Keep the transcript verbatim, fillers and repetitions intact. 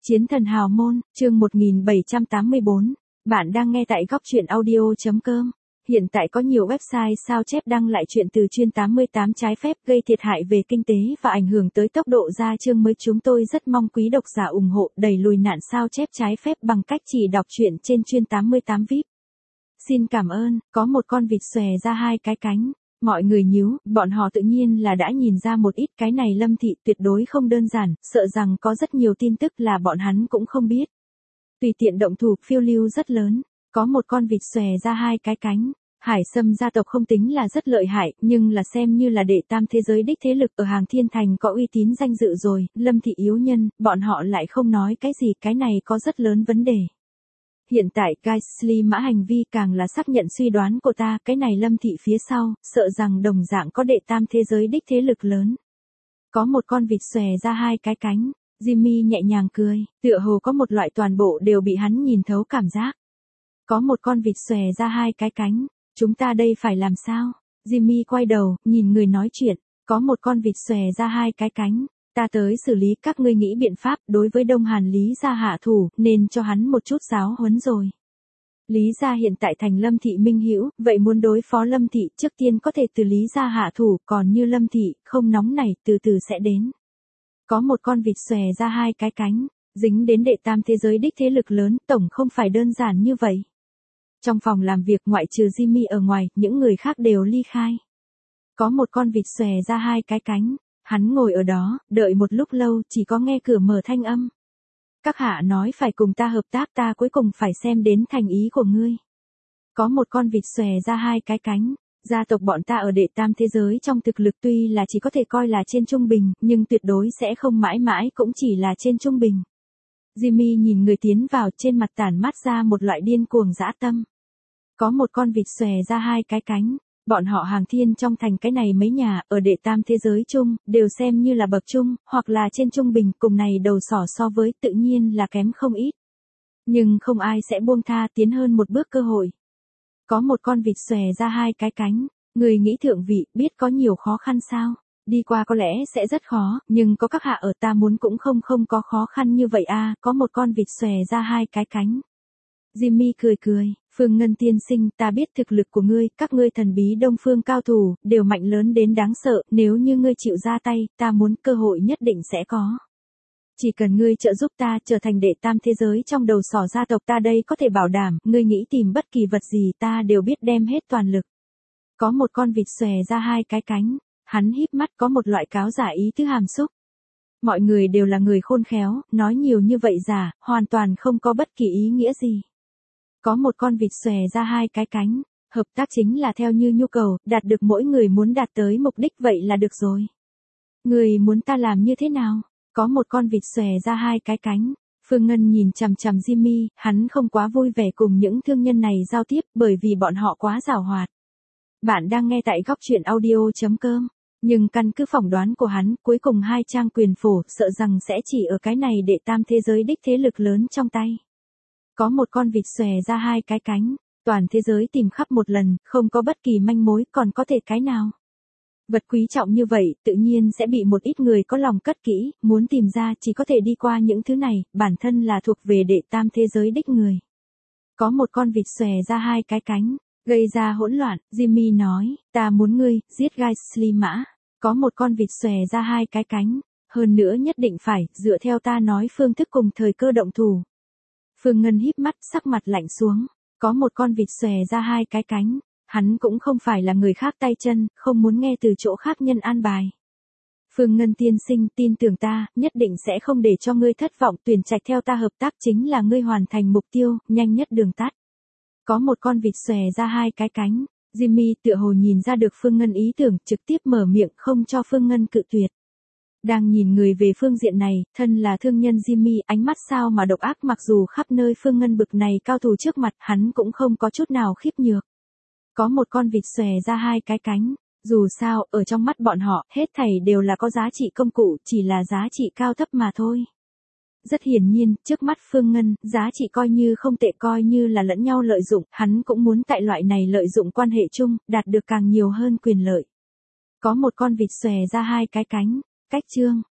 Chiến thần hào môn, chương một nghìn bảy trăm tám mươi bốn. Bạn đang nghe tại góc truyện audio.com. Hiện tại có nhiều website sao chép đăng lại chuyện từ chuyên tám mươi tám trái phép gây thiệt hại về kinh tế và ảnh hưởng tới tốc độ ra chương mới. Chúng tôi rất mong quý độc giả ủng hộ đẩy lùi nạn sao chép trái phép bằng cách chỉ đọc truyện trên chuyên tám mươi tám vi ai pi. Xin cảm ơn. Có một con vịt xòe ra hai cái cánh. Mọi người nhíu, bọn họ tự nhiên là đã nhìn ra một ít. Cái này Lâm Thị tuyệt đối không đơn giản, sợ rằng có rất nhiều tin tức là bọn hắn cũng không biết. Tùy tiện động thủ, phiêu lưu rất lớn. Có một con vịt xòe ra hai cái cánh. Hải Sâm gia tộc không tính là rất lợi hại, nhưng là xem như là đệ tam thế giới đích thế lực ở Hàng Thiên Thành có uy tín danh dự rồi. Lâm Thị yếu nhân, bọn họ lại không nói cái gì, cái này có rất lớn vấn đề. Hiện tại Ghostly mã hành vi càng là xác nhận suy đoán của ta, cái này Lâm Thị phía sau, sợ rằng đồng dạng có đệ tam thế giới đích thế lực lớn. Có một con vịt xòe ra hai cái cánh, Jimmy nhẹ nhàng cười, tựa hồ có một loại toàn bộ đều bị hắn nhìn thấu cảm giác. Có một con vịt xòe ra hai cái cánh, chúng ta đây phải làm sao? Jimmy quay đầu, nhìn người nói chuyện, có một con vịt xòe ra hai cái cánh. Ta tới xử lý, các ngươi nghĩ biện pháp. Đối với Đông Hàn Lý gia hạ thủ, nên cho hắn một chút giáo huấn rồi. Lý gia hiện tại thành Lâm Thị minh hữu, vậy muốn đối phó Lâm Thị, trước tiên có thể từ Lý gia hạ thủ, còn như Lâm Thị, không nóng này, từ từ sẽ đến. Có một con vịt xòe ra hai cái cánh, dính đến đệ tam thế giới đích thế lực lớn, tổng không phải đơn giản như vậy. Trong phòng làm việc ngoại trừ Jimmy ở ngoài, những người khác đều ly khai. Có một con vịt xòe ra hai cái cánh. Hắn ngồi ở đó, đợi một lúc lâu, chỉ có nghe cửa mở thanh âm. Các hạ nói phải cùng ta hợp tác, ta cuối cùng phải xem đến thành ý của ngươi. Có một con vịt xòe ra hai cái cánh. Gia tộc bọn ta ở đệ tam thế giới trong thực lực tuy là chỉ có thể coi là trên trung bình, nhưng tuyệt đối sẽ không mãi mãi cũng chỉ là trên trung bình. Jimmy nhìn người tiến vào, trên mặt tản mát ra một loại điên cuồng dã tâm. Có một con vịt xòe ra hai cái cánh. Bọn họ Hàng Thiên trong thành cái này mấy nhà, ở đệ tam thế giới chung, đều xem như là bậc trung, hoặc là trên trung bình, cùng này đầu sỏ so với tự nhiên là kém không ít. Nhưng không ai sẽ buông tha tiến hơn một bước cơ hội. Có một con vịt xòe ra hai cái cánh, người nghĩ thượng vị, biết có nhiều khó khăn sao? Đi qua có lẽ sẽ rất khó, nhưng có các hạ ở ta muốn cũng không không có khó khăn như vậy a. Có một con vịt xòe ra hai cái cánh. Jimmy cười cười, Phương Ngân tiên sinh, ta biết thực lực của ngươi, các ngươi thần bí đông phương cao thủ, đều mạnh lớn đến đáng sợ, nếu như ngươi chịu ra tay, ta muốn cơ hội nhất định sẽ có. Chỉ cần ngươi trợ giúp ta trở thành đệ tam thế giới trong đầu sỏ gia tộc ta đây có thể bảo đảm, ngươi nghĩ tìm bất kỳ vật gì ta đều biết đem hết toàn lực. Có một con vịt xòe ra hai cái cánh, hắn híp mắt có một loại cáo giả ý tứ hàm xúc. Mọi người đều là người khôn khéo, nói nhiều như vậy giả, hoàn toàn không có bất kỳ ý nghĩa gì. Có một con vịt xòe ra hai cái cánh, hợp tác chính là theo như nhu cầu, đạt được mỗi người muốn đạt tới mục đích vậy là được rồi. Người muốn ta làm như thế nào? Có một con vịt xòe ra hai cái cánh. Phương Ngân nhìn chằm chằm Jimmy, hắn không quá vui vẻ cùng những thương nhân này giao tiếp bởi vì bọn họ quá giàu hoạt. Bạn đang nghe tại góc truyện audio.com, nhưng căn cứ phỏng đoán của hắn, cuối cùng hai trang quyền phổ sợ rằng sẽ chỉ ở cái này đệ tam thế giới đích thế lực lớn trong tay. Có một con vịt xòe ra hai cái cánh, toàn thế giới tìm khắp một lần, không có bất kỳ manh mối, còn có thể cái nào. Vật quý trọng như vậy, tự nhiên sẽ bị một ít người có lòng cất kỹ, muốn tìm ra chỉ có thể đi qua những thứ này, bản thân là thuộc về đệ tam thế giới đích người. Có một con vịt xòe ra hai cái cánh, gây ra hỗn loạn, Jimmy nói, ta muốn ngươi, giết Ghostly mã. Có một con vịt xòe ra hai cái cánh, hơn nữa nhất định phải, dựa theo ta nói phương thức cùng thời cơ động thủ. Phương Ngân híp mắt, sắc mặt lạnh xuống, có một con vịt xòe ra hai cái cánh, hắn cũng không phải là người khác tay chân, không muốn nghe từ chỗ khác nhân an bài. Phương Ngân tiên sinh, tin tưởng ta, nhất định sẽ không để cho ngươi thất vọng, tuyển trạch theo ta hợp tác chính là ngươi hoàn thành mục tiêu, nhanh nhất đường tắt. Có một con vịt xòe ra hai cái cánh, Jimmy tựa hồ nhìn ra được Phương Ngân ý tưởng, trực tiếp mở miệng không cho Phương Ngân cự tuyệt. Đang nhìn người về phương diện này, thân là thương nhân Jimmy, ánh mắt sao mà độc ác, mặc dù khắp nơi Phương Ngân bực này cao thủ trước mặt, hắn cũng không có chút nào khiếp nhược. Có một con vịt xòe ra hai cái cánh, dù sao, ở trong mắt bọn họ, hết thảy đều là có giá trị công cụ, chỉ là giá trị cao thấp mà thôi. Rất hiển nhiên, trước mắt Phương Ngân, giá trị coi như không tệ, coi như là lẫn nhau lợi dụng, hắn cũng muốn tại loại này lợi dụng quan hệ chung, đạt được càng nhiều hơn quyền lợi. Có một con vịt xòe ra hai cái cánh. Cách chương